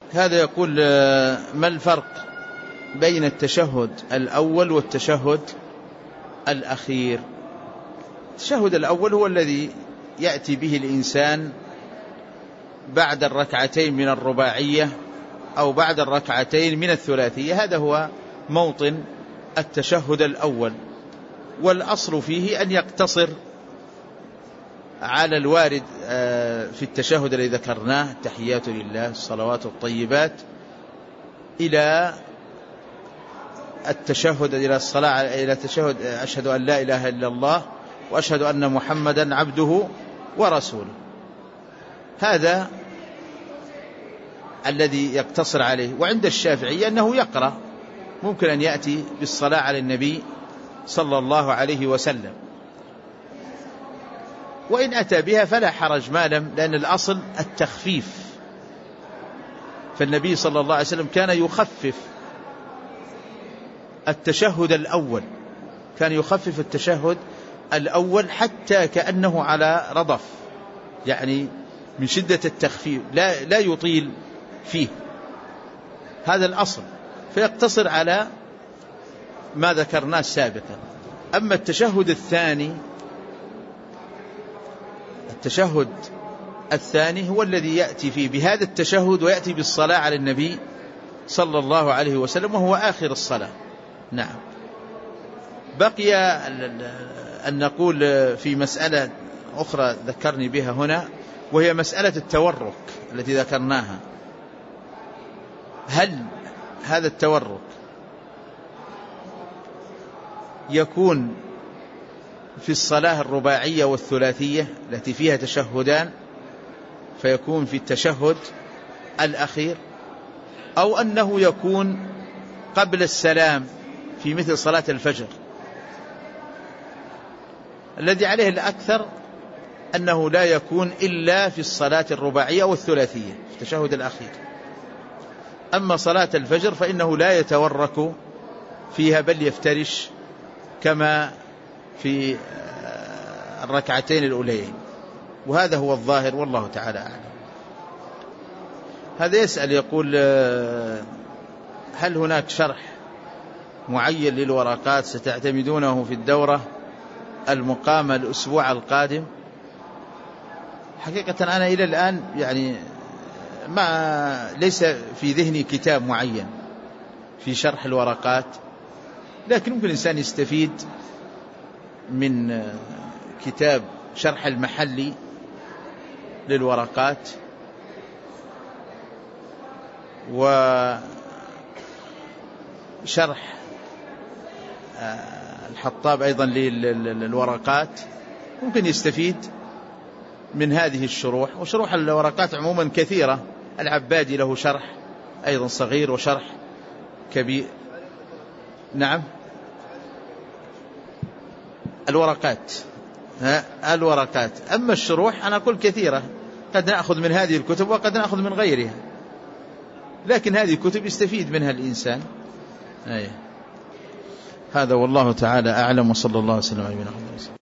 هذا يقول ما الفرق بين التشهد الأول والتشهد الأخير؟ التشهد الأول هو الذي يأتي به الإنسان بعد الركعتين من الرباعية أو بعد الركعتين من الثلاثية، هذا هو موطن التشهد الأول. والأصل فيه أن يقتصر على الوارد في التشهد الذي ذكرناه، التحيات لله الصلوات الطيبات، إلى التشهد إلى الصلاة إلى التشهد أشهد أن لا إله إلا الله وأشهد أن محمدا عبده ورسوله. هذا الذي يقتصر عليه. وعند الشافعية أنه يقرأ، ممكن أن يأتي بالصلاة على النبي صلى الله عليه وسلم، وإن أتى بها فلا حرج ما لم، لأن الأصل التخفيف، فالنبي صلى الله عليه وسلم كان يخفف التشهد الأول، كان يخفف التشهد الأول حتى كأنه على رضف، يعني من شدة التخفيف لا يطيل فيه، هذا الأصل، فيقتصر على ما ذكرناه سابقا. أما التشهد الثاني، التشهد الثاني هو الذي يأتي فيه بهذا التشهد ويأتي بالصلاة على النبي صلى الله عليه وسلم، وهو آخر الصلاة. نعم. بقي أن نقول في مسألة أخرى ذكرني بها هنا، وهي مسألة التورك التي ذكرناها. هل هذا التورك يكون في الصلاة الرباعية والثلاثية التي فيها تشهدان فيكون في التشهد الأخير، أو أنه يكون قبل السلام في مثل صلاة الفجر؟ الذي عليه الأكثر أنه لا يكون إلا في الصلاة الرباعية والثلاثية في التشهد الأخير. أما صلاة الفجر فإنه لا يتورك فيها، بل يفترش كما في الركعتين الأولين، وهذا هو الظاهر والله تعالى أعلم. هذا يسأل يقول هل هناك شرح معين للورقات ستعتمدونه في الدورة المقامة الأسبوع القادم؟ حقيقة أنا إلى الآن يعني ليس في ذهني كتاب معين في شرح الورقات، لكن ممكن الإنسان يستفيد من كتاب شرح المحلي للورقات، وشرح الحطاب أيضا للورقات، ممكن يستفيد من هذه الشروح. وشروح الورقات عموما كثيرة، العبادي له شرح أيضا صغير وشرح كبير. نعم، الورقات. أما الشروح أنا أقول كثيرة، قد نأخذ من هذه الكتب وقد نأخذ من غيرها، لكن هذه الكتب يستفيد منها الإنسان. هذا والله تعالى أعلم، وصلى الله وسلم على نبينا محمد.